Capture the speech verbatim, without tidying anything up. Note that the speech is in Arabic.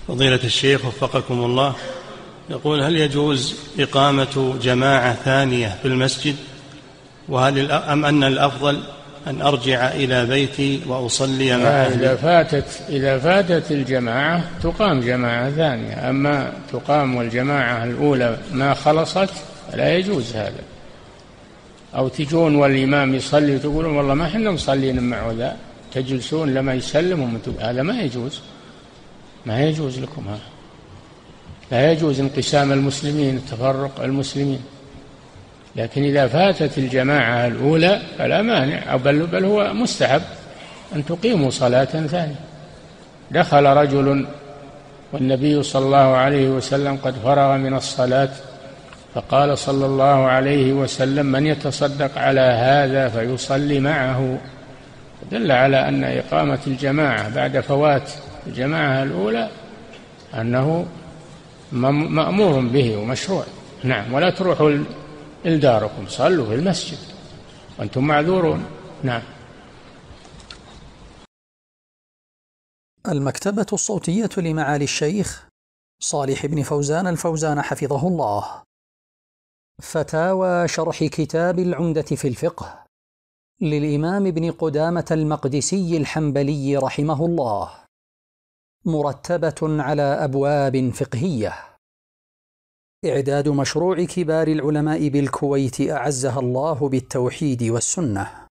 فضيلة الشيخ وفقكم الله، يقول: هل يجوز إقامة جماعة ثانية في المسجد؟ وهل أم أن الأفضل أن أرجع إلى بيتي وأصلي مع أهلي؟ إذا فاتت إذا فاتت الجماعة تقام جماعة ثانية، أما تقام والجماعة الأولى ما خلصت لا يجوز هذا. أو تجون والإمام يصلي وتقولون والله ما إحنا مصلين معه ذا، تجلسون لما يسلم، هذا ما يجوز، ما يجوز لكم هذا. لا يجوز انقسام المسلمين، تفرق المسلمين. لكن إذا فاتت الجماعة الأولى فلا مانع، بل, بل هو مستحب أن تقيموا صلاة ثانية. دخل رجل والنبي صلى الله عليه وسلم قد فرغ من الصلاة، فقال صلى الله عليه وسلم: من يتصدق على هذا فيصلي معه. دل على أن إقامة الجماعة بعد فوات الجماعة الأولى أنه مأمور به ومشروع. نعم. ولا تروحوا لداركم، صلوا في المسجد وأنتم معذورون. نعم. المكتبة الصوتية لمعالي الشيخ صالح بن فوزان الفوزان حفظه الله. فتاوى شرح كتاب العمدة في الفقه للإمام ابن قدامة المقدسي الحنبلي رحمه الله، مرتبة على أبواب فقهية. إعداد مشروع كبار العلماء بالكويت أعزها الله بالتوحيد والسنة.